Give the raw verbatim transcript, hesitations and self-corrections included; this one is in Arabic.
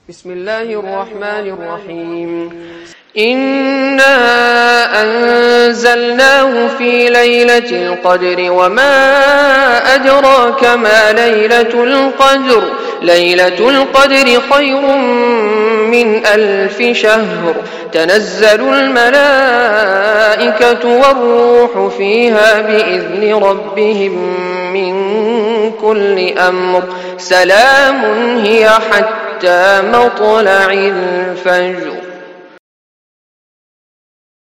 بسم الله الرحمن الرحيم إنا أنزلناه في ليلة القدر وما أدراك ما ليلة القدر ليلة القدر خير من ألف شهر تنزل الملائكة والروح فيها بإذن ربهم من كل أمر سلام هي حتى مطلع الفجر.